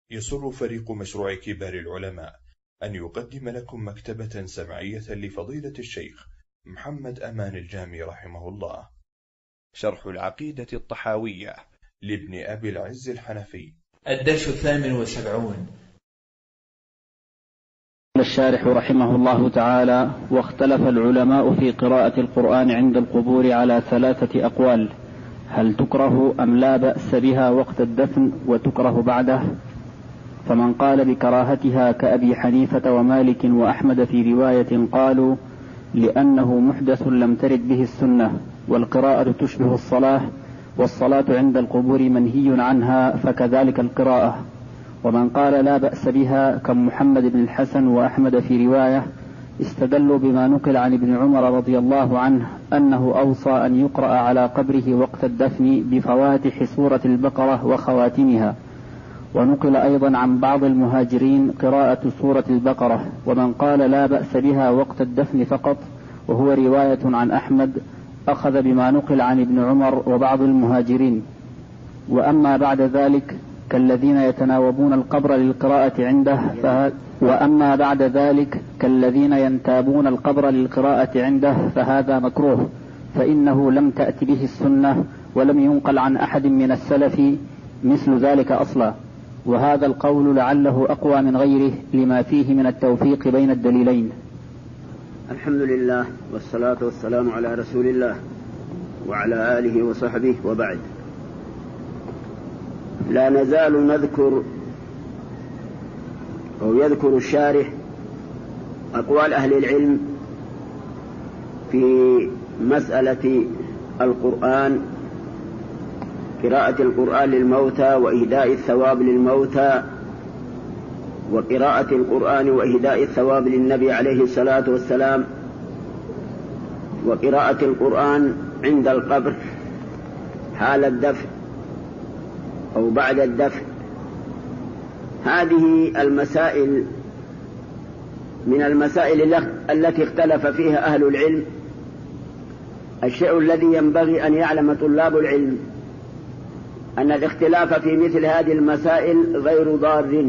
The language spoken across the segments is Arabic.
يسر فريق مشروع كبار العلماء أن يقدم لكم مكتبة سمعية لفضيلة الشيخ محمد أمان الجامي رحمه الله، شرح العقيدة الطحاوية لابن أبي العز الحنفي، الدرس 78. الشارح رحمه الله تعالى: واختلف العلماء في قراءة القرآن عند القبور على 3 أقوال: هل تكره أم لا بأس بها وقت الدفن وتكره بعده؟ فمن قال بكراهتها كأبي حنيفة ومالك وأحمد في رواية قالوا لأنه محدث لم ترد به السنة، والقراءة تشبه الصلاة، والصلاة عند القبور منهي عنها فكذلك القراءة. ومن قال لا بأس بها كمحمد بن الحسن وأحمد في رواية استدلوا بما نقل عن ابن عمر رضي الله عنه أنه أوصى أن يقرأ على قبره وقت الدفن بفواتح سورة البقرة وخواتمها. ونقل أيضا عن بعض المهاجرين قراءة سورة البقرة. ومن قال لا بأس بها وقت الدفن فقط وهو رواية عن أحمد أخذ بما نقل عن ابن عمر وبعض المهاجرين. وأما بعد ذلك كالذين يتناوبون القبر للقراءة عنده فهذا مكروه، فإنه لم تأت به السنة ولم ينقل عن أحد من السلف مثل ذلك أصلا. وهذا القول لعله أقوى من غيره لما فيه من التوفيق بين الدليلين. الحمد لله والصلاة والسلام على رسول الله وعلى آله وصحبه، وبعد. لا نزال نذكر أو يذكر الشارح أقوال أهل العلم في مسألة القرآن، قراءة القرآن للموتى وإهداء الثواب للموتى، وقراءة القرآن وإهداء الثواب للنبي عليه الصلاة والسلام، وقراءة القرآن عند القبر حال الدفن أو بعد الدفن. هذه المسائل من المسائل التي اختلف فيها أهل العلم. الشيء الذي ينبغي أن يعلم طلاب العلم أن الاختلاف في مثل هذه المسائل غير ضار،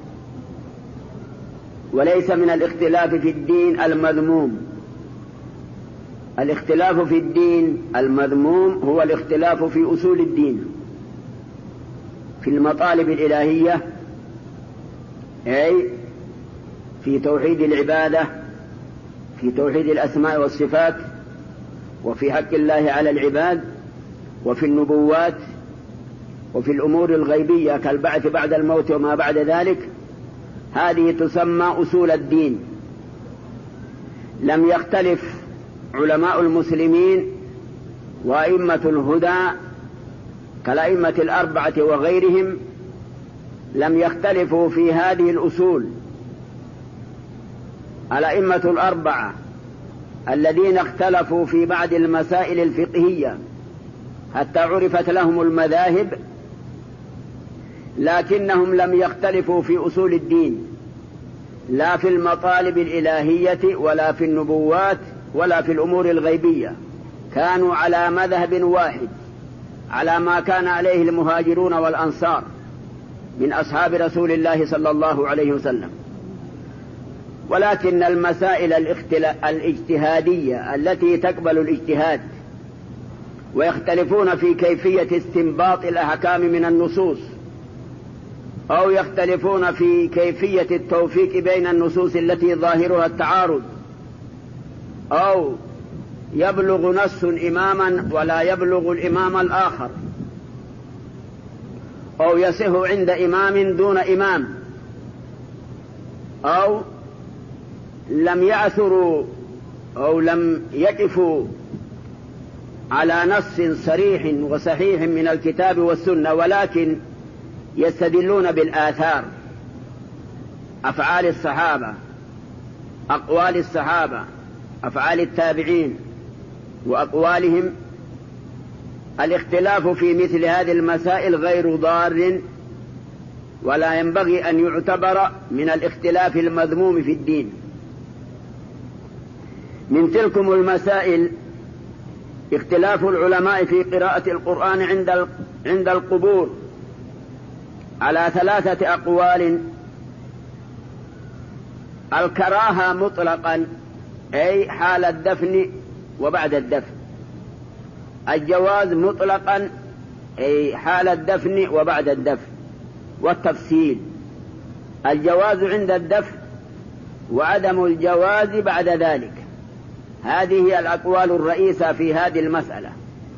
وليس من الاختلاف في الدين المذموم. الاختلاف في الدين المذموم هو الاختلاف في أصول الدين، في المطالب الإلهية، أي في توحيد العبادة، في توحيد الأسماء والصفات، وفي حق الله على العباد، وفي النبوات، وفي الأمور الغيبية كالبعث بعد الموت وما بعد ذلك. هذه تسمى أصول الدين. لم يختلف علماء المسلمين وأئمة الهدى كالأئمة الأربعة وغيرهم، لم يختلفوا في هذه الأصول. الأئمة الأربعة الذين اختلفوا في بعض المسائل الفقهية حتى عرفت لهم المذاهب، لكنهم لم يختلفوا في أصول الدين، لا في المطالب الإلهية ولا في النبوات ولا في الأمور الغيبية. كانوا على مذهب واحد، على ما كان عليه المهاجرون والأنصار من أصحاب رسول الله صلى الله عليه وسلم. ولكن المسائل الاجتهادية التي تقبل الاجتهاد ويختلفون في كيفية استنباط الأحكام من النصوص، أو يختلفون في كيفية التوفيق بين النصوص التي ظاهرها التعارض، أو يبلغ نص إماما ولا يبلغ الإمام الآخر، أو يصح عند إمام دون إمام، أو لم يعثروا أو لم يقفوا على نص صريح وصحيح من الكتاب والسنة، ولكن يستدلون بالآثار، أفعال الصحابة، أقوال الصحابة، أفعال التابعين وأقوالهم. الاختلاف في مثل هذه المسائل غير ضار، ولا ينبغي أن يعتبر من الاختلاف المذموم في الدين. من تلكم المسائل اختلاف العلماء في قراءة القرآن عند القبور، على 3 أقوال. الكراهة مطلقا أي حال الدفن وبعد الدفن. الجواز مطلقا أي حال الدفن وبعد الدفن. والتفصيل: الجواز عند الدفن وعدم الجواز بعد ذلك. هذه هي الأقوال الرئيسة في هذه المسألة.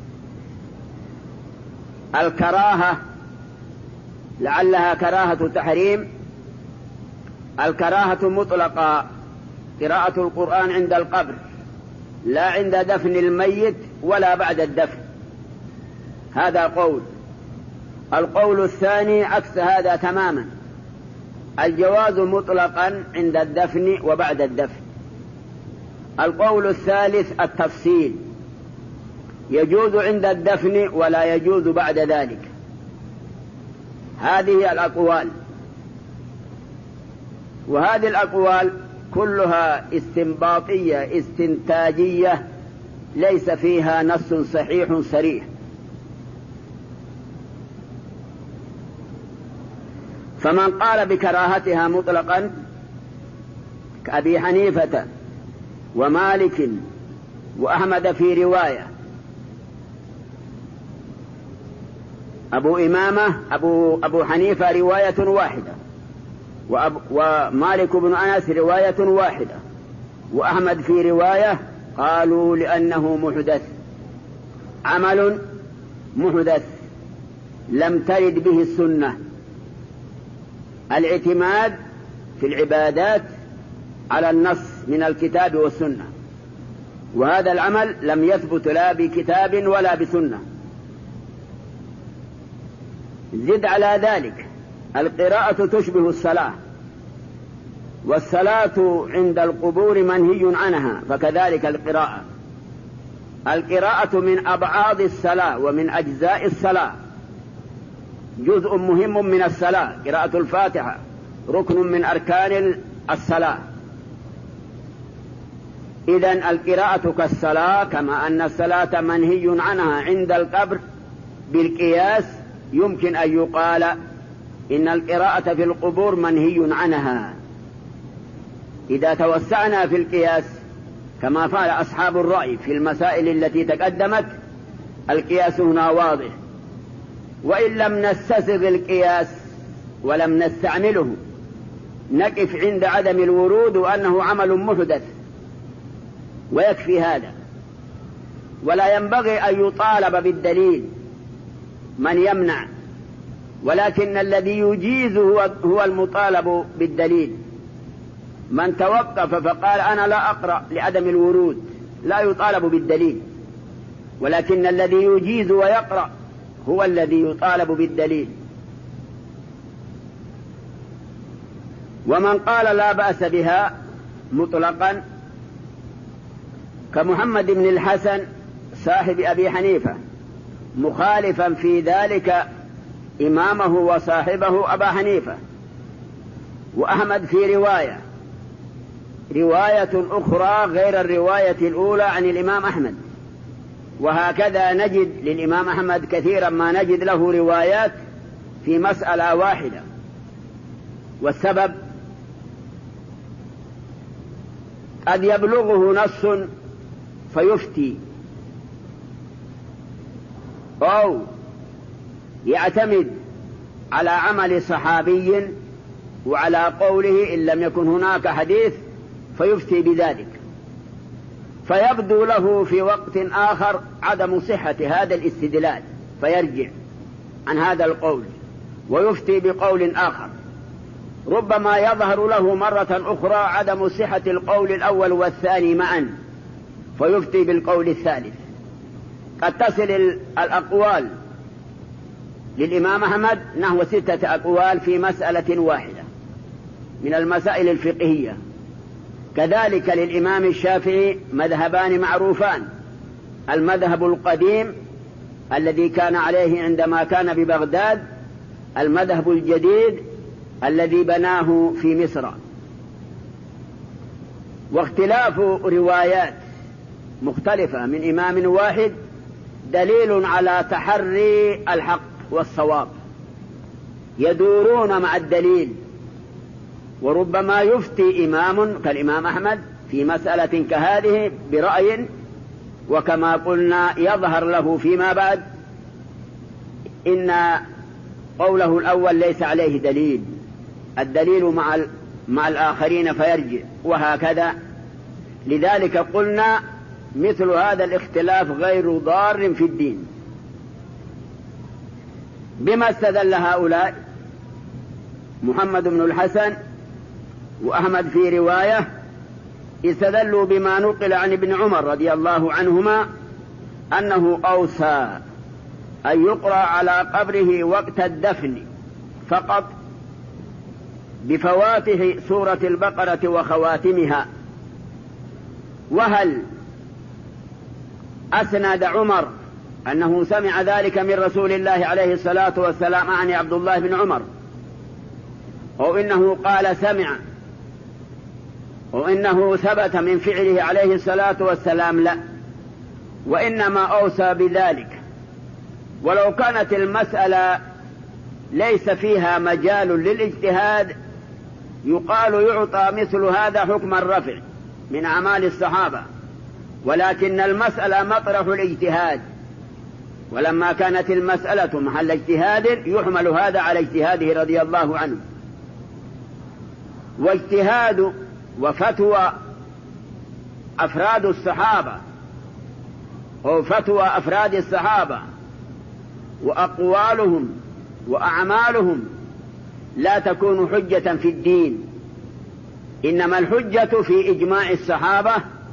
الكراهة لعلها كراهة تحريم. الكراهة مطلقة قراءة القرآن عند القبر، لا عند دفن الميت ولا بعد الدفن. هذا قول. القول الثاني عكس هذا تماما: الجواز مطلقا عند الدفن وبعد الدفن. القول الثالث التفصيل: يجوز عند الدفن ولا يجوز بعد ذلك. هذه الأقوال، وهذه الأقوال كلها استنباطية استنتاجية، ليس فيها نص صحيح صريح. فمن قال بكراهتها مطلقا كأبي حنيفة ومالك وأحمد في رواية. أبو حنيفة رواية واحدة، ومالك بن أنس رواية واحدة، وأحمد في رواية. قالوا لأنه محدث، عمل محدث لم ترد به السنة. الاعتماد في العبادات على النص من الكتاب والسنة، وهذا العمل لم يثبت لا بكتاب ولا بسنة. زد على ذلك القراءة تشبه الصلاة، والصلاة عند القبور منهي عنها، فكذلك القراءة من أبعاد الصلاة ومن أجزاء الصلاة، جزء مهم من الصلاة. قراءة الفاتحة ركن من أركان الصلاة. إذن القراءة كالصلاة، كما أن الصلاة منهي عنها عند القبر. بالقياس يمكن أن يقال إن القراءة في القبور منهي عنها. إذا توسعنا في القياس كما فعل أصحاب الرأي في المسائل التي تقدمت، القياس هنا واضح. وإن لم نستسغ القياس ولم نستعمله، نقف عند عدم الورود وأنه عمل محدث، ويكفي هذا. ولا ينبغي أن يطالب بالدليل من يمنع، ولكن الذي يجيز هو المطالب بالدليل. من توقف فقال أنا لا أقرأ لعدم الورود لا يطالب بالدليل، ولكن الذي يجيز ويقرأ هو الذي يطالب بالدليل. ومن قال لا بأس بها مطلقا كمحمد بن الحسن صاحب أبي حنيفة، مخالفا في ذلك إمامه وصاحبه أبا حنيفة. وأحمد في رواية أخرى غير الرواية الأولى عن الإمام أحمد. وهكذا نجد للإمام أحمد كثيرا ما نجد له روايات في مسألة واحدة. والسبب قد يبلغه نص فيفتي، أو يعتمد على عمل صحابي وعلى قوله إن لم يكن هناك حديث فيفتي بذلك، فيبدو له في وقت آخر عدم صحة هذا الاستدلال، فيرجع عن هذا القول ويفتي بقول آخر. ربما يظهر له مرة أخرى عدم صحة القول الأول والثاني معا، فيفتي بالقول الثالث. قد تصل الأقوال للإمام أحمد نحو 6 أقوال في مسألة واحدة من المسائل الفقهية. كذلك للإمام الشافعي مذهبان معروفان: المذهب القديم الذي كان عليه عندما كان ببغداد، المذهب الجديد الذي بناه في مصر. واختلاف روايات مختلفة من إمام واحد دليل على تحري الحق والصواب، يدورون مع الدليل، وربما يفتي إمام كالإمام أحمد في مسألة كهذه برأي، وكما قلنا يظهر له فيما بعد إن قوله الأول ليس عليه دليل، الدليل مع الآخرين فيرجع، وهكذا. لذلك قلنا مثل هذا الاختلاف غير ضار في الدين. بما استدل هؤلاء محمد بن الحسن وأحمد في رواية، استدلوا بما نقل عن ابن عمر رضي الله عنهما أنه أوصى أن يقرأ على قبره وقت الدفن فقط بفواتح سورة البقرة وخواتمها. وهل أسند عمر أنه سمع ذلك من رسول الله عليه الصلاة والسلام عن عبد الله بن عمر، أو إنه قال سمع، أو إنه ثبت من فعله عليه الصلاة والسلام؟ لا، وإنما أوصى بذلك. ولو كانت المسألة ليس فيها مجال للاجتهاد يقال يعطى مثل هذا حكم الرفع من أعمال الصحابة، ولكن المسألة مطرح الاجتهاد، ولما كانت المسألة محل اجتهاد يحمل هذا على اجتهاده رضي الله عنه. واجتهاد وفتوى أفراد الصحابة أو فتوى أفراد الصحابة وأقوالهم وأعمالهم لا تكون حجة في الدين، إنما الحجة في إجماع الصحابة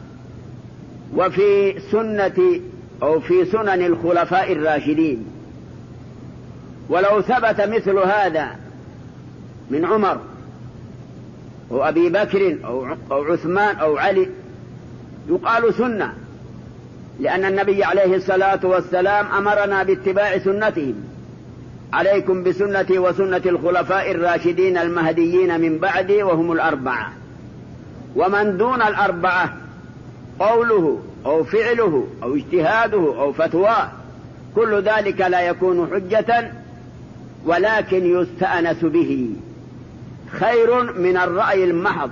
وفي سنة أو في سنن الخلفاء الراشدين. ولو ثبت مثل هذا من عمر أو أبي بكر أو عثمان أو علي يقال سنة، لأن النبي عليه الصلاة والسلام أمرنا باتباع سنتهم: عليكم بسنتي وسنة الخلفاء الراشدين المهديين من بعدي وهم الأربعة. ومن دون الأربعة قوله أو فعله أو اجتهاده أو فتواه كل ذلك لا يكون حجة، ولكن يستأنس به، خير من الرأي المحض.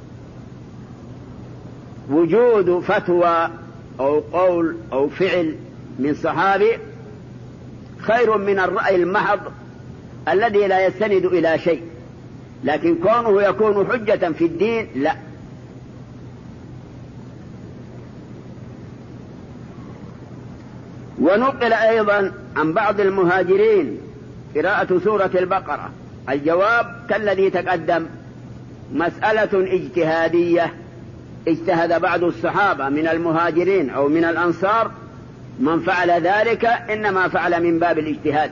وجود فتوى أو قول أو فعل من صحابي خير من الرأي المحض الذي لا يستند إلى شيء، لكن كونه يكون حجة في الدين لا. ونقل أيضا عن بعض المهاجرين قراءة سورة البقرة. الجواب كالذي تقدم، مسألة اجتهادية اجتهد بعض الصحابة من المهاجرين أو من الأنصار، من فعل ذلك إنما فعل من باب الاجتهاد.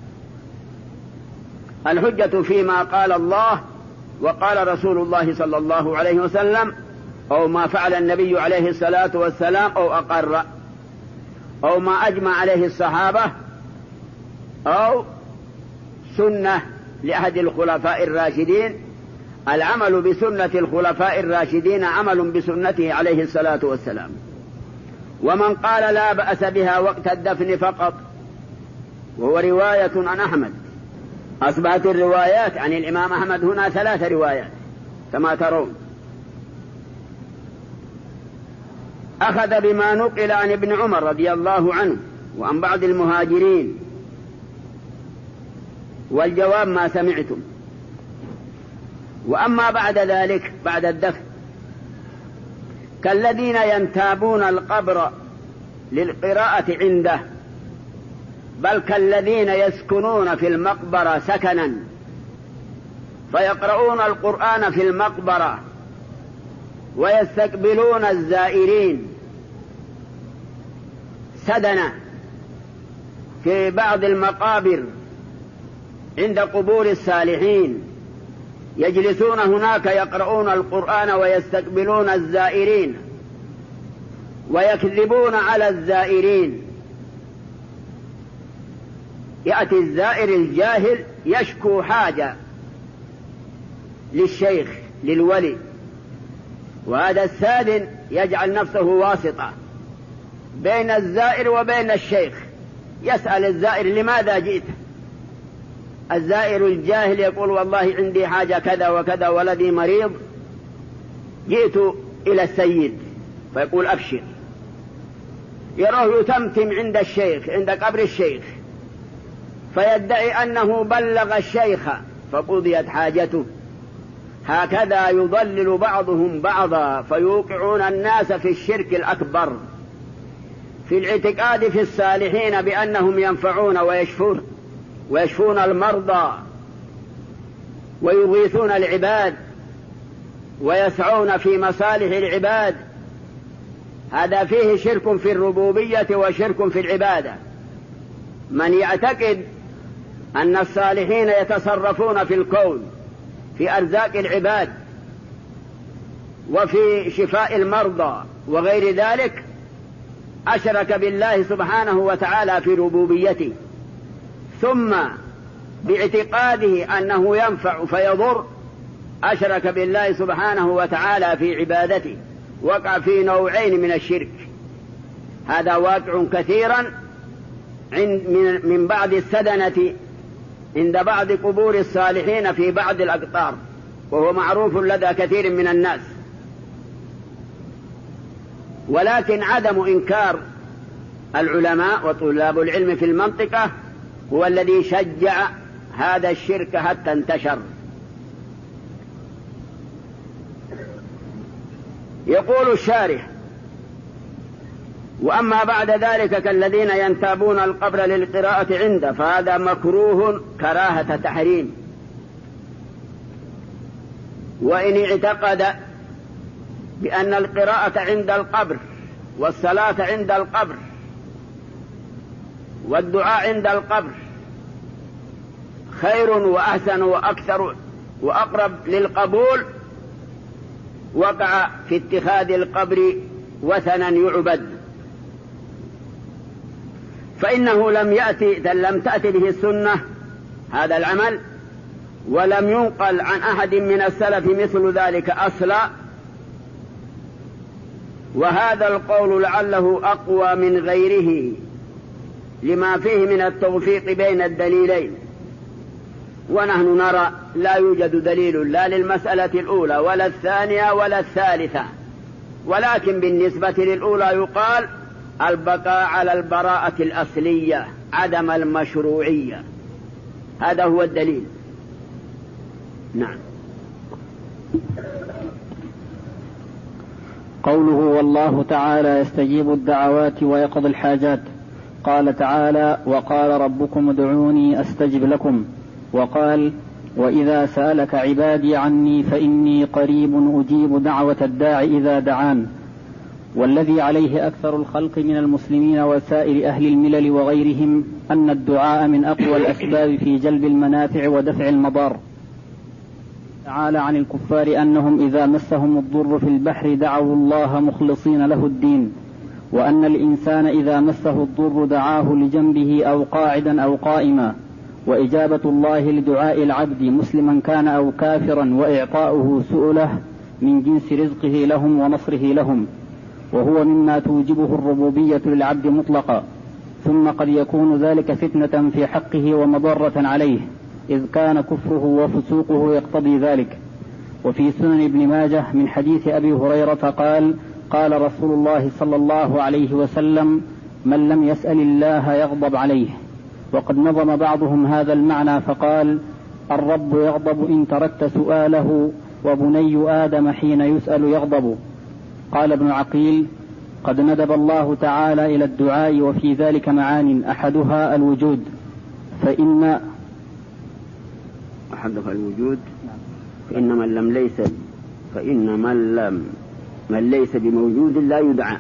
الحجة فيما قال الله وقال رسول الله صلى الله عليه وسلم، أو ما فعل النبي عليه الصلاة والسلام أو أقر، أو ما أجمع عليه الصحابة، أو سنة لأحد الخلفاء الراشدين. العمل بسنة الخلفاء الراشدين عمل بسنته عليه الصلاة والسلام. ومن قال لا بأس بها وقت الدفن فقط، وهو رواية عن أحمد. أصبحت الروايات عن الإمام أحمد هنا 3 روايات كما ترون. أخذ بما نقل عن ابن عمر رضي الله عنه وعن بعض المهاجرين، والجواب ما سمعتم. وأما بعد ذلك بعد الدفن كالذين ينتابون القبر للقراءة عنده، بل كالذين يسكنون في المقبرة سكنا فيقرؤون القرآن في المقبرة ويستقبلون الزائرين سدنا في بعض المقابر عند قبور الصالحين، يجلسون هناك يقرؤون القرآن ويستقبلون الزائرين ويكذبون على الزائرين. يأتي الزائر الجاهل يشكو حاجة للشيخ للولي، وهذا السادن يجعل نفسه واسطة بين الزائر وبين الشيخ، يسأل الزائر لماذا جئت، الزائر الجاهل يقول والله عندي حاجة كذا وكذا ولدي مريض، جئت إلى السيد، فيقول أبشر، يروح يتمتم عند الشيخ، عند قبر الشيخ، فيدعي أنه بلغ الشيخ فقضيت حاجته. هكذا يضلل بعضهم بعضا فيوقعون الناس في الشرك الأكبر، في الاعتقاد في الصالحين بأنهم ينفعون ويشفون المرضى ويغيثون العباد ويسعون في مصالح العباد. هذا فيه شرك في الربوبية وشرك في العبادة. من يعتقد أن الصالحين يتصرفون في الكون في أرزاق العباد وفي شفاء المرضى وغير ذلك أشرك بالله سبحانه وتعالى في ربوبيته، ثم باعتقاده أنه ينفع فيضر أشرك بالله سبحانه وتعالى في عبادته، وقع في نوعين من الشرك. هذا واقع كثيرا من بعض السدنة عند بعض قبور الصالحين في بعض الأقطار، وهو معروف لدى كثير من الناس. ولكن عدم إنكار العلماء وطلاب العلم في المنطقة هو الذي شجع هذا الشرك حتى انتشر. يقول الشارح: وأما بعد ذلك كالذين ينتابون القبر للقراءة عنده فهذا مكروه كراهة تحريم. وإن اعتقد بأن القراءة عند القبر والصلاة عند القبر والدعاء عند القبر خير وأحسن وأكثر وأقرب للقبول، وقع في اتخاذ القبر وثنا يعبد، فإنه لم تأتي به السنة هذا العمل، ولم ينقل عن أحد من السلف مثل ذلك أصلا. وهذا القول لعله أقوى من غيره لما فيه من التوفيق بين الدليلين. ونحن نرى لا يوجد دليل لا للمسألة الأولى ولا الثانية ولا الثالثة، ولكن بالنسبة للأولى يقال البقاء على البراءة الأصلية عدم المشروعية، هذا هو الدليل. نعم. قوله والله تعالى يستجيب الدعوات ويقضي الحاجات. قال تعالى: وقال ربكم ادعوني أستجب لكم. وقال: وإذا سألك عبادي عني فإني قريب أجيب دعوة الداع إذا دعان. والذي عليه أكثر الخلق من المسلمين وسائر أهل الملل وغيرهم أن الدعاء من أقوى الأسباب في جلب المنافع ودفع المضار. تعالى عن الكفار أنهم إذا مسهم الضر في البحر دعوا الله مخلصين له الدين، وأن الإنسان إذا مسه الضر دعاه لجنبه أو قاعدا أو قائما. وإجابة الله لدعاء العبد مسلما كان أو كافرا وإعطاؤه سؤله من جنس رزقه لهم ونصره لهم، وهو مما توجبه الربوبية للعبد مطلقا. ثم قد يكون ذلك فتنة في حقه ومضرة عليه، إذ كان كفره وفسوقه يقتضي ذلك. وفي سنن ابن ماجه من حديث أبي هريرة قال: قال رسول الله صلى الله عليه وسلم: من لم يسأل الله يغضب عليه. وقد نظم بعضهم هذا المعنى فقال: الرب يغضب إن تركت سؤاله، وبني آدم حين يسأل يغضب. قال ابن عقيل: قد ندب الله تعالى إلى الدعاء وفي ذلك معان، أحدها الوجود، فإن من ليس بموجود لا يدعى،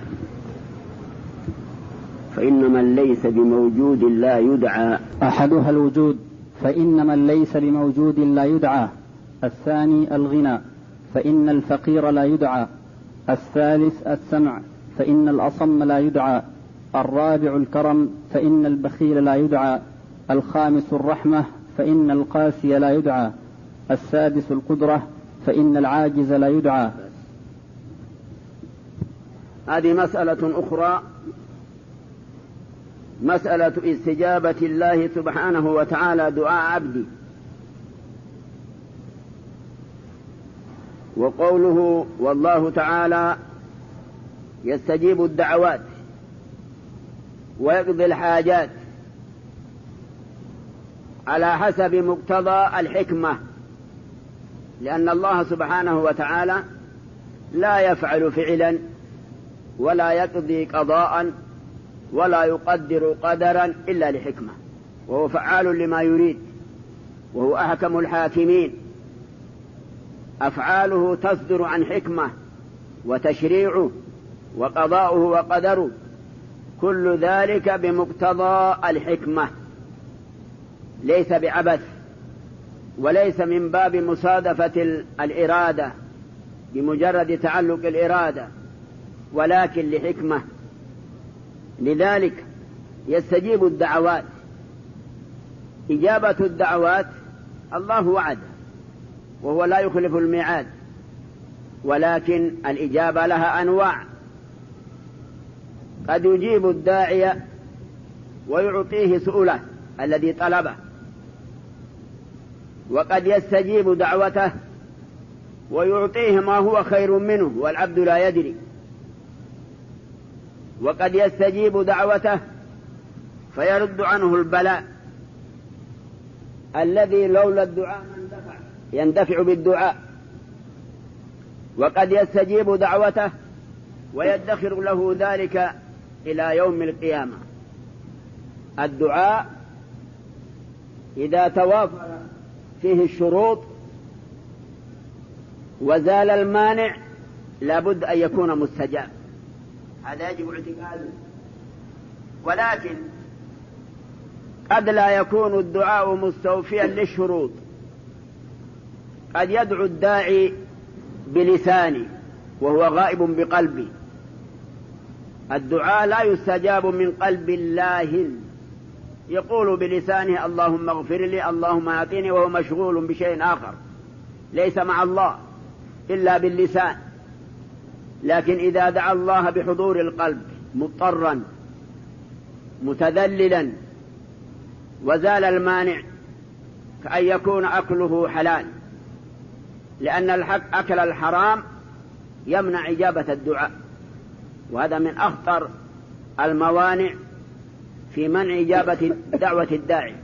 فإن من ليس بموجود لا يدعى. أحدها الوجود، فإن من ليس بموجود لا يدعى. الثاني الغنى، فإن الفقير لا يدعى. الثالث السمع، فإن الأصم لا يدعى. الرابع الكرم، فإن البخيل لا يدعى. الخامس الرحمة، فإن القاسي لا يدعى. السادس القدرة، فإن العاجز لا يدعى. هذه مسألة أخرى مسألة استجابة الله سبحانه وتعالى دعاء عبده. وقوله والله تعالى يستجيب الدعوات ويقضي الحاجات على حسب مقتضى الحكمة، لأن الله سبحانه وتعالى لا يفعل فعلا ولا يقضي قضاء ولا يقدر قدرا إلا لحكمة، وهو فعال لما يريد وهو أحكم الحاكمين. أفعاله تصدر عن حكمة وتشريعه وقضاؤه وقدره، كل ذلك بمقتضى الحكمة، ليس بعبث وليس من باب مصادفة الإرادة بمجرد تعلق الإرادة، ولكن لحكمة. لذلك يستجيب الدعوات. إجابة الدعوات الله وعد وهو لا يخلف الميعاد، ولكن الإجابة لها أنواع. قد يجيب الداعي ويعطيه سؤله الذي طلبه، وقد يستجيب دعوته ويعطيه ما هو خير منه والعبد لا يدري، وقد يستجيب دعوته فيرد عنه البلاء الذي لولا الدعاء يندفع بالدعاء، وقد يستجيب دعوته ويدخر له ذلك إلى يوم القيامة. الدعاء إذا توافر فيه الشروط وزال المانع لابد أن يكون مستجاب، هذا يجب اعتقاده. ولكن قد لا يكون الدعاء مستوفيا للشروط، قد يدعو الداعي بلسانه وهو غائب بقلبه. الدعاء لا يستجاب من قلب الله، يقول بلسانه اللهم اغفر لي اللهم اعطني وهو مشغول بشيء آخر ليس مع الله إلا باللسان. لكن إذا دعا الله بحضور القلب مضطرا متذللا وزال المانع كأن يكون أكله حلال، لأن أكل الحرام يمنع إجابة الدعاء، وهذا من أخطر الموانع في منع إجابة دعوة الداعي.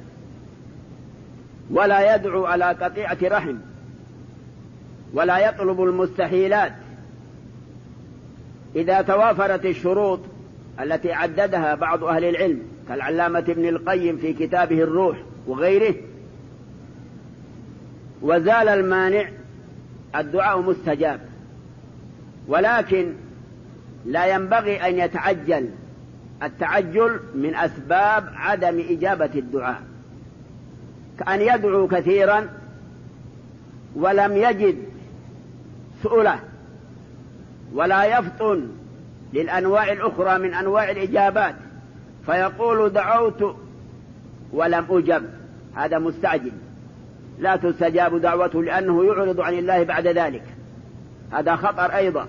ولا يدعو على قطيعة رحم ولا يطلب المستحيلات. إذا توافرت الشروط التي عددها بعض أهل العلم كالعلامة ابن القيم في كتابه الروح وغيره، وزال المانع الدعاء مستجاب. ولكن لا ينبغي أن يتعجل، التعجل من أسباب عدم إجابة الدعاء، كأن يدعو كثيرا ولم يجد سؤله ولا يفطن للأنواع الأخرى من أنواع الإجابات، فيقول دعوت ولم أجب، هذا مستعجل، لا تستجاب دعوته لأنه يعرض عن الله بعد ذلك، هذا خطر أيضا.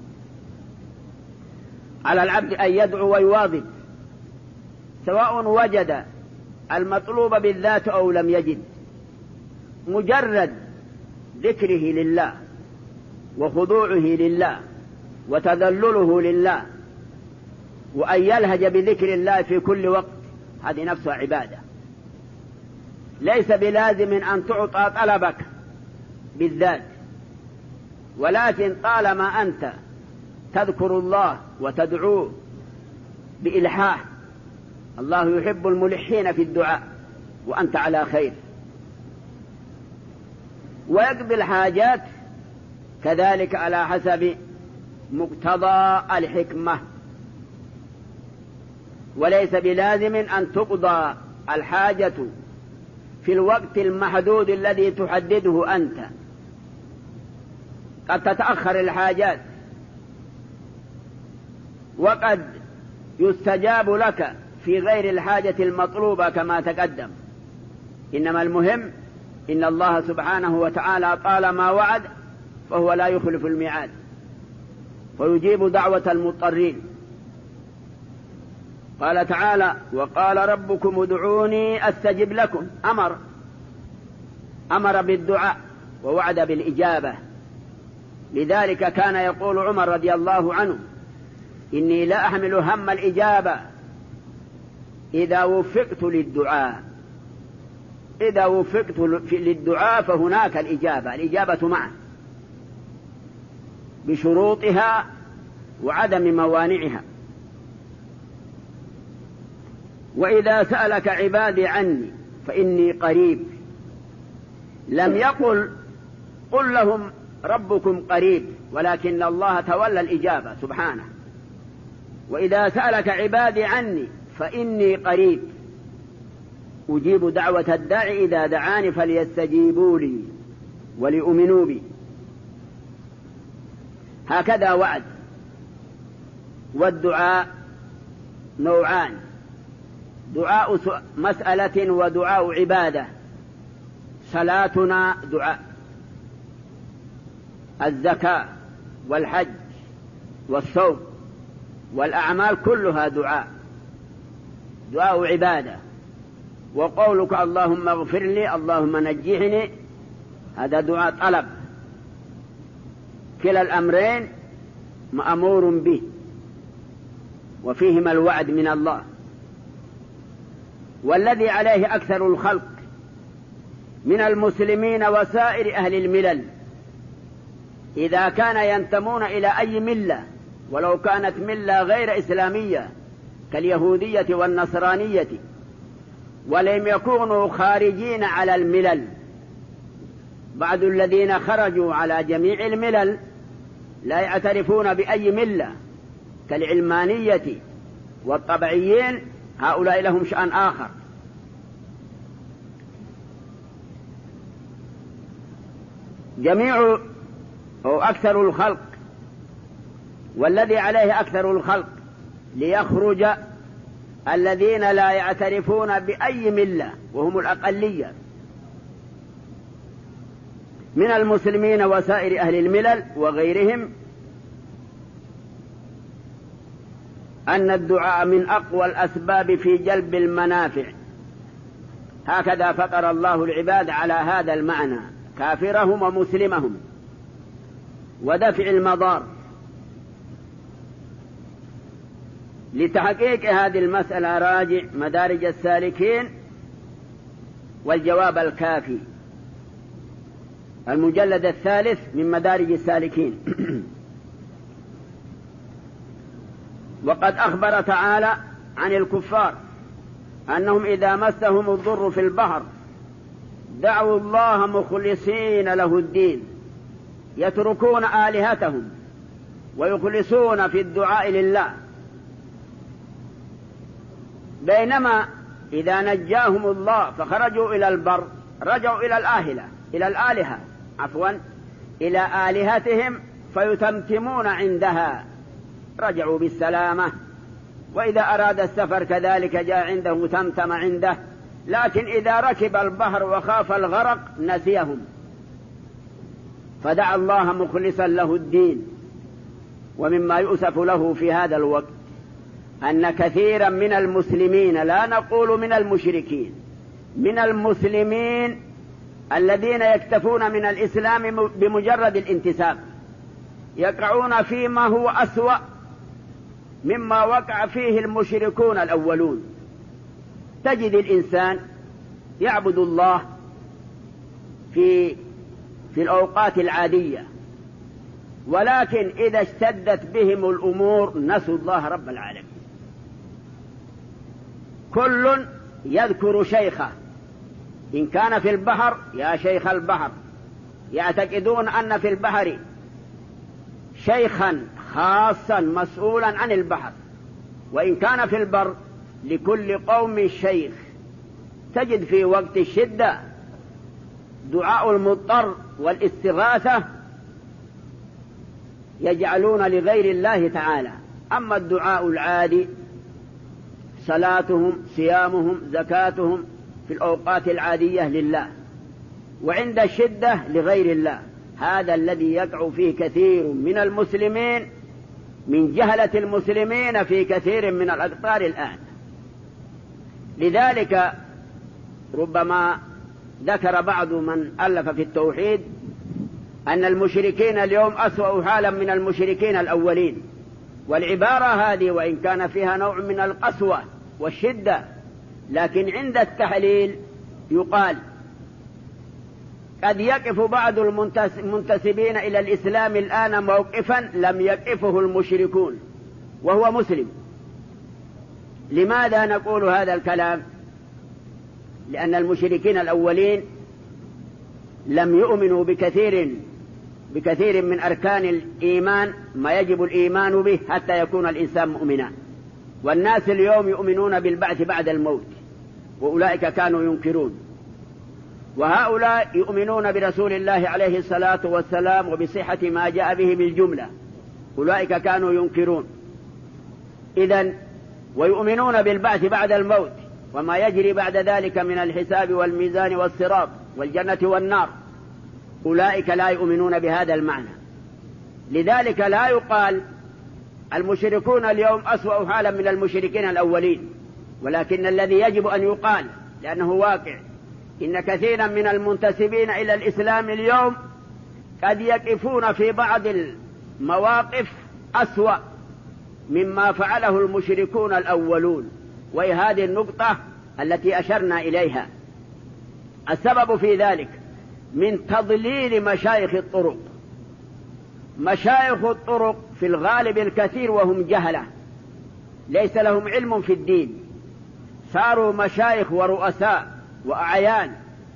على العبد أن يدعو ويواظب سواء وجد المطلوب بالذات أو لم يجد، مجرد ذكره لله وخضوعه لله وتذلله لله وأن يلهج بذكر الله في كل وقت، هذه نفسها عبادة. ليس بلازم أن تعطى طلبك بالذات، ولكن طالما أنت تذكر الله وتدعوه بإلحاح، الله يحب الملحين في الدعاء وأنت على خير. ويقضي الحاجات كذلك على حسب مقتضى الحكمة، وليس بلازم أن تقضى الحاجة في الوقت المحدود الذي تحدده أنت، قد تتأخر الحاجات وقد يستجاب لك في غير الحاجة المطلوبة كما تقدم. إنما المهم إن الله سبحانه وتعالى طالما وعد فهو لا يخلف الميعاد، ويجيب دعوة المضطرين. قال تعالى: وقال ربكم ادعوني أستجب لكم. أمر بالدعاء ووعد بالإجابة. لذلك كان يقول عمر رضي الله عنه: إني لا أحمل هم الإجابة إذا وفقت للدعاء. إذا وفقت للدعاء فهناك الإجابة معه بشروطها وعدم موانعها. وإذا سألك عبادي عني فإني قريب. لم يقل قل لهم ربكم قريب، ولكن الله تولى الإجابة سبحانه. وإذا سألك عبادي عني فإني قريب أجيب دعوة الداعي إذا دعاني فليستجيبوا لي وليؤمنوا بي. هكذا وعد. والدعاء نوعان: دعاء مسألة ودعاء عبادة. صلاتنا دعاء، الزكاة والحج والصوم والأعمال كلها دعاء عبادة. وقولك اللهم اغفر لي، اللهم نجحني، هذا دعاء طلب. كلا الأمرين مأمور به وفيهما الوعد من الله. والذي عليه أكثر الخلق من المسلمين وسائر أهل الملل إذا كان ينتمون إلى أي ملة، ولو كانت ملة غير إسلامية كاليهودية والنصرانية، ولم يكونوا خارجين على الملل. بعض الذين خرجوا على جميع الملل لا يعترفون بأي ملة كالعلمانية والطبعيين، هؤلاء لهم شأن آخر. جميع أو أكثر الخلق، والذي عليه أكثر الخلق ليخرج الذين لا يعترفون بأي ملة وهم الأقلية من المسلمين وسائر أهل الملل وغيرهم، أن الدعاء من أقوى الأسباب في جلب المنافع. هكذا فطر الله العباد على هذا المعنى، كافرهم ومسلمهم، ودفع المضار. لتحقيق هذه المسألة راجع مدارج السالكين والجواب الكافي، المجلد 3 من مدارج السالكين. وقد أخبر تعالى عن الكفار أنهم إذا مسهم الضر في البحر دعوا الله مخلصين له الدين، يتركون آلهتهم ويخلصون في الدعاء لله. بينما إذا نجاهم الله فخرجوا إلى البر رجعوا إلى الآلهة إلى آلهتهم فيتمتمون عندها، رجعوا بالسلامة. وإذا أراد السفر كذلك جاء عنده تمتم عنده، لكن إذا ركب البحر وخاف الغرق نسيهم، فدعا الله مخلصا له الدين. ومما يؤسف له في هذا الوقت أن كثيرا من المسلمين، لا نقول من المشركين، من المسلمين الذين يكتفون من الإسلام بمجرد الانتساب، يقعون فيما هو أسوأ مما وقع فيه المشركون الأولون. تجد الإنسان يعبد الله في الأوقات العادية، ولكن إذا اشتدت بهم الأمور نسوا الله رب العالمين. كل يذكر شيخه، إن كان في البحر يا شيخ البحر، يعتقدون أن في البحر شيخا خاصا مسؤولا عن البحر، وإن كان في البر لكل قوم شيخ. تجد في وقت الشدة دعاء المضطر والاستغاثة يجعلون لغير الله تعالى. أما الدعاء العادي صلاتهم صيامهم زكاتهم في الأوقات العادية لله، وعند الشدة لغير الله. هذا الذي يقع فيه كثير من المسلمين من جهلة المسلمين في كثير من الأقطار الآن. لذلك ربما ذكر بعض من ألف في التوحيد أن المشركين اليوم أسوأ حالا من المشركين الأولين، والعبارة هذه وإن كان فيها نوع من القسوة والشدة، لكن عند التحليل يقال قد يقف بعض المنتسبين إلى الإسلام الآن موقفا لم يقفه المشركون وهو مسلم. لماذا نقول هذا الكلام؟ لأن المشركين الأولين لم يؤمنوا بكثير من أركان الإيمان ما يجب الإيمان به حتى يكون الإنسان مؤمنا. والناس اليوم يؤمنون بالبعث بعد الموت، وأولئك كانوا ينكرون. وهؤلاء يؤمنون برسول الله عليه الصلاة والسلام وبصحة ما جاء به بالجملة، أولئك كانوا ينكرون. إذن ويؤمنون بالبعث بعد الموت وما يجري بعد ذلك من الحساب والميزان والصراط والجنة والنار، أولئك لا يؤمنون بهذا المعنى. لذلك لا يقال المشركون اليوم أسوأ حالا من المشركين الأولين، ولكن الذي يجب أن يقال لأنه واقع إن كثيرا من المنتسبين إلى الإسلام اليوم قد يقفون في بعض المواقف أسوأ مما فعله المشركون الأولون، وهذه النقطة التي أشرنا إليها. السبب في ذلك من تضليل مشايخ الطرق. مشايخ الطرق في الغالب الكثير وهم جهلة ليس لهم علم في الدين، صاروا مشايخ ورؤساء وأعيان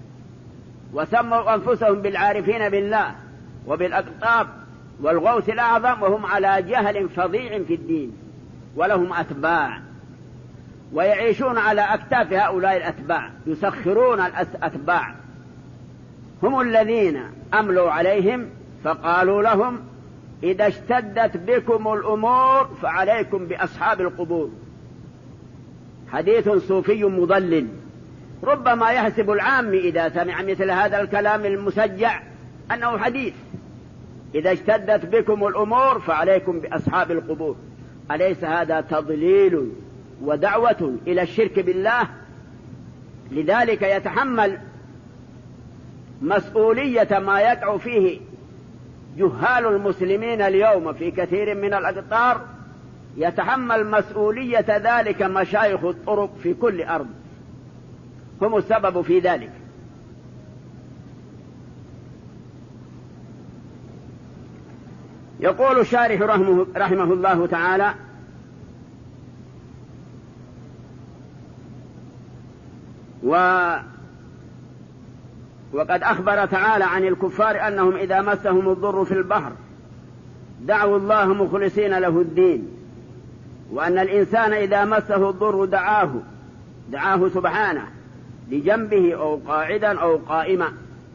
وسموا أنفسهم بالعارفين بالله وبالأقطاب والغوث الأعظم، وهم على جهل فظيع في الدين، ولهم أتباع ويعيشون على أكتاف هؤلاء الأتباع، يسخرون الأتباع. هم الذين أملوا عليهم فقالوا لهم إذا اشتدت بكم الأمور فعليكم بأصحاب القبور. حديث صوفي مضلل، ربما يحسب العام إذا سمع مثل هذا الكلام المسجع أنه حديث، إذا اشتدت بكم الأمور فعليكم بأصحاب القبور. أليس هذا تضليل ودعوة إلى الشرك بالله؟ لذلك يتحمل مسؤولية ما يقع فيه جهال المسلمين اليوم في كثير من الأقطار، يتحمل مسؤولية ذلك مشايخ الطرق في كل أرض، هم السبب في ذلك. يقول الشارح رحمه الله تعالى: وقد أخبر تعالى عن الكفار أنهم إذا مسهم الضر في البحر دعوا الله مخلصين له الدين، وأن الإنسان إذا مسه الضر دعاه سبحانه لجنبه أو قاعدا أو قائما.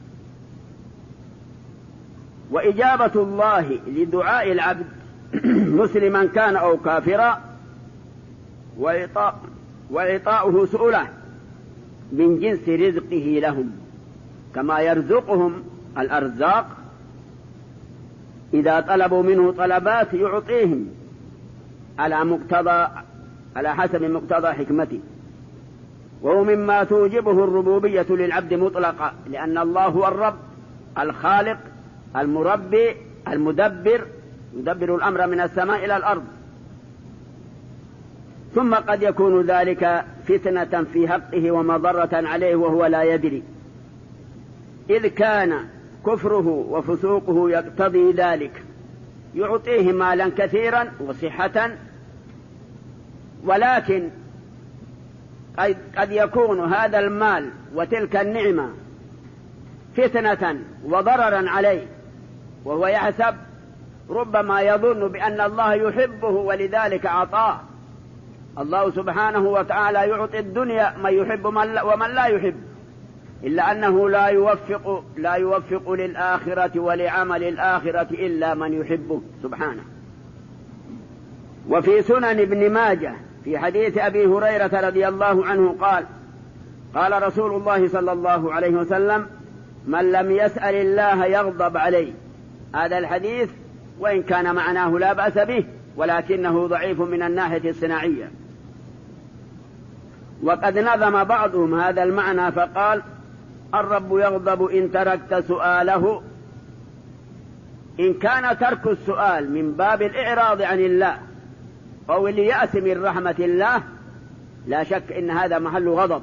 وإجابة الله لدعاء العبد مسلما كان أو كافرا وإعطاؤه سؤله من جنس رزقه لهم، كما يرزقهم الأرزاق إذا طلبوا منه طلبات يعطيهم على حسب مقتضى حكمته. وهو مما توجبه الربوبية للعبد مطلقا، لأن الله هو الرب الخالق المربي المدبر، يدبر الأمر من السماء إلى الأرض. ثم قد يكون ذلك فتنة في حقه ومضرة عليه وهو لا يدري، إذ كان كفره وفسوقه يقتضي ذلك، يعطيه مالا كثيرا وصحة، ولكن قد يكون هذا المال وتلك النعمة فتنة وضررا عليه، وهو يحسب ربما يظن بأن الله يحبه ولذلك أعطاه. الله سبحانه وتعالى يعطي الدنيا من يحب ومن لا يحب، إلا أنه لا يوفق للآخرة ولعمل الآخرة إلا من يحبه سبحانه. وفي سنن ابن ماجه في حديث أبي هريرة رضي الله عنه قال رسول الله صلى الله عليه وسلم: من لم يسأل الله يغضب عليه. هذا الحديث وإن كان معناه لا بأس به، ولكنه ضعيف من الناحية الصناعية. وقد نظم بعضهم هذا المعنى فقال: الرب يغضب إن تركت سؤاله. إن كان ترك السؤال من باب الإعراض عن الله أو اليأس من رحمة الله لا شك إن هذا محل غضب،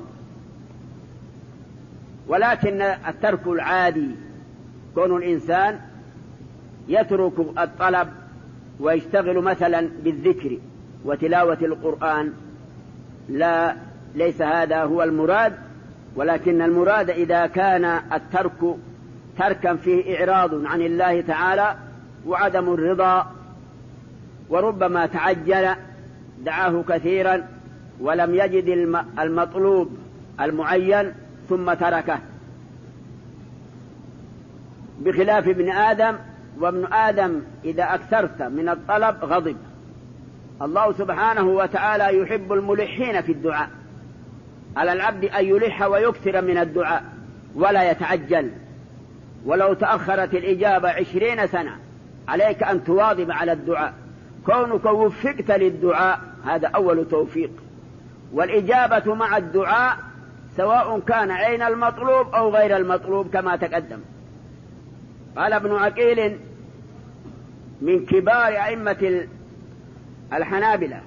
ولكن الترك العادي كون الإنسان يترك الطلب ويشتغل مثلا بالذكر وتلاوة القرآن ليس هذا هو المراد، ولكن المراد إذا كان الترك تركا فيه إعراض عن الله تعالى وعدم الرضا، وربما تعجل دعاه كثيرا ولم يجد المطلوب المعين ثم تركه، بخلاف ابن آدم. وابن آدم إذا أكثرت من الطلب غضب. الله سبحانه وتعالى يحب الملحين في الدعاء، على العبد أن يلح ويكثر من الدعاء ولا يتعجل، ولو تأخرت الإجابة 20 سنة عليك أن تواظب على الدعاء. كونك وفقت للدعاء هذا أول توفيق، والإجابة مع الدعاء سواء كان عين المطلوب أو غير المطلوب كما تقدم. قال ابن عقيل من كبار أئمة الحنابلة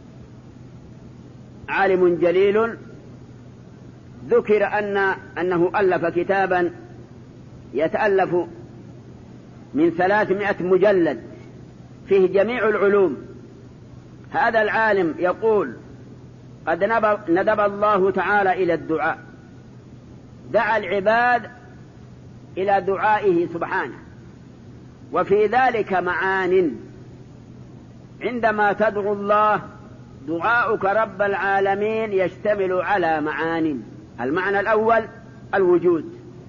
عالم جليل، ذكر أنه ألف كتابا يتألف من 300 مجلد فيه جميع العلوم. هذا العالم يقول: قد ندب الله تعالى إلى الدعاء، دعا العباد إلى دعائه سبحانه، وفي ذلك معان. عندما تدعو الله دعاؤك رب العالمين يشتمل على معان. المعنى الأول الوجود،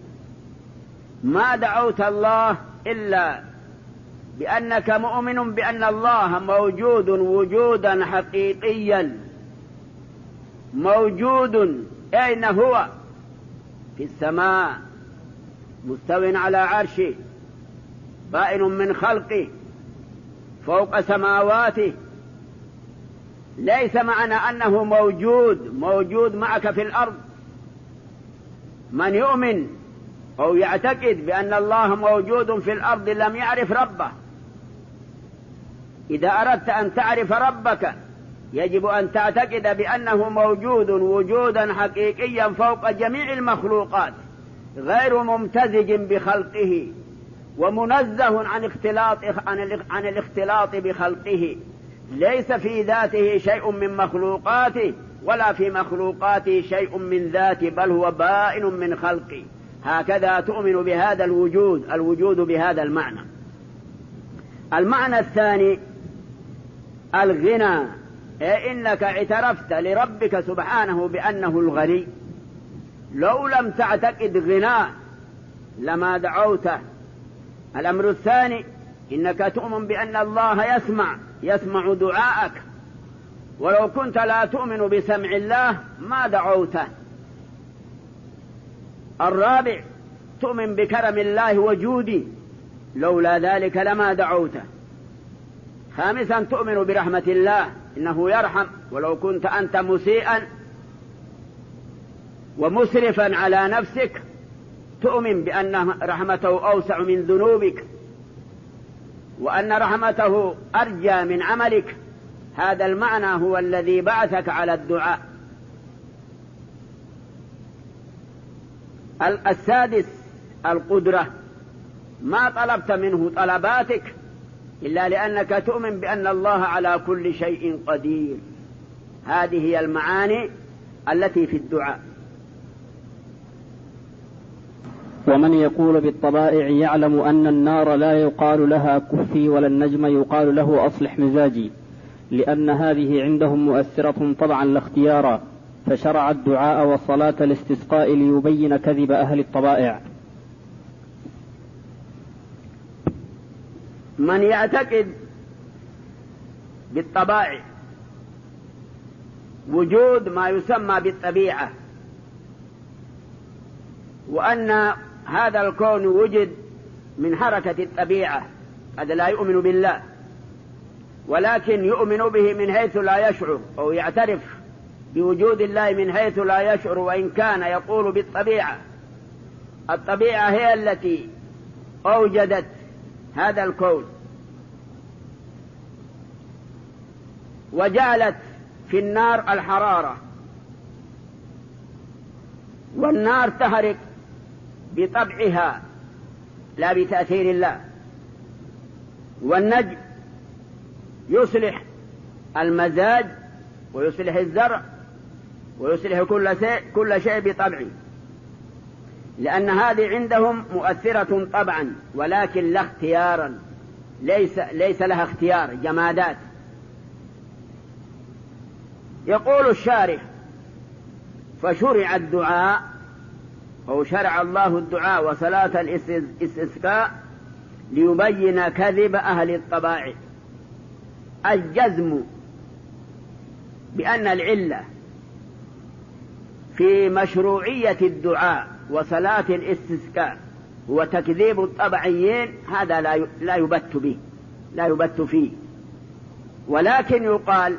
ما دعوت الله إلا بأنك مؤمن بأن الله موجود وجودا حقيقيا. موجود أين هو؟ في السماء، مستو على عرشه، بائن من خلقه، فوق سماواته. ليس معنى أنه موجود معك في الأرض. من يؤمن أو يعتقد بأن الله موجود في الأرض لم يعرف ربه. إذا أردت أن تعرف ربك يجب أن تعتقد بأنه موجود وجودا حقيقيا فوق جميع المخلوقات، غير ممتزج بخلقه، ومنزه عن الاختلاط بخلقه. ليس في ذاته شيء من مخلوقاته ولا في مخلوقاته شيء من ذاته، بل هو بائن من خلقه. هكذا تؤمن بهذا الوجود بهذا المعنى. المعنى الثاني الغنى، إنك اعترفت لربك سبحانه بأنه الغني. لو لم تعتقد غناه لما دعوته. الأمر الثاني إنك تؤمن بأن الله يسمع دعاءك، ولو كنت لا تؤمن بسمع الله ما دعوته. الرابع تؤمن بكرم الله وجوده، لولا ذلك لما دعوته. خامسا تؤمن برحمة الله، إنه يرحم ولو كنت أنت مسيئا ومسرفا على نفسك، تؤمن بأن رحمته أوسع من ذنوبك، وأن رحمته أرجى من عملك. هذا المعنى هو الذي بعثك على الدعاء. السادس القدرة، ما طلبت منه طلباتك إلا لأنك تؤمن بأن الله على كل شيء قدير. هذه هي المعاني التي في الدعاء. ومن يقول بالطبائع يعلم أن النار لا يقال لها كفي ولا النجم يقال له أصلح مزاجي، لأن هذه عندهم مؤثرة طبعا لا اختيارا، فشرع الدعاء والصلاة الاستسقاء ليبين كذب أهل الطبائع. من يعتقد بالطبائع وجود ما يسمى بالطبيعة، وأن هذا الكون وجد من حركة الطبيعة، هذا لا يؤمن بالله، ولكن يؤمن به من حيث لا يشعر أو يعترف بوجود الله من حيث لا يشعر، وإن كان يقول بالطبيعة. الطبيعة هي التي أوجدت هذا الكون وجعلت في النار الحرارة، والنار تحرق بطبعها لا بتأثير الله، والنجم يصلح المزاج ويصلح الزرع ويصلح كل شيء بطبعه، لأن هذه عندهم مؤثرة طبعا، ولكن لا اختيارا، ليس لها اختيار، جمادات. يقول الشارح: فشرع الدعاء، أو شرع الله الدعاء وصلاة الاستسقاء ليبين كذب أهل الطبائع. الجزم بأن العلة في مشروعية الدعاء وصلاة الاستسقاء هو تكذيب الطبعيين، هذا لا يبت به، لا يبت فيه. ولكن يقال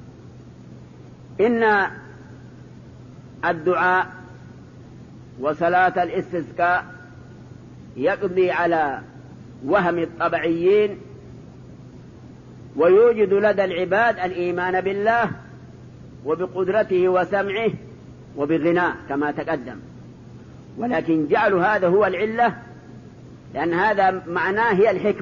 إن الدعاء وصلاة الاستسقاء يقضي على وهم الطبعيين، ويوجد لدى العباد الإيمان بالله وبقدرته وسمعه وبغناه كما تقدم. ولكن جعلوا هذا هو العلة، لأن هذا معناه هي الحكمة.